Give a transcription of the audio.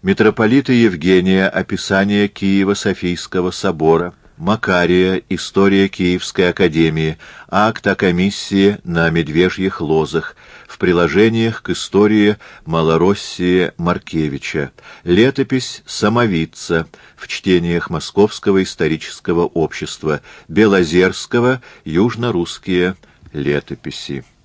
Митрополита Евгения «Описание Киево-Софийского собора», Макария «История Киевской академии», акт о комиссии на Медвежьих лозах, в приложениях к истории Малороссии Маркевича, летопись Самовица в чтениях Московского исторического общества, Белозерского, южно-русские летописи.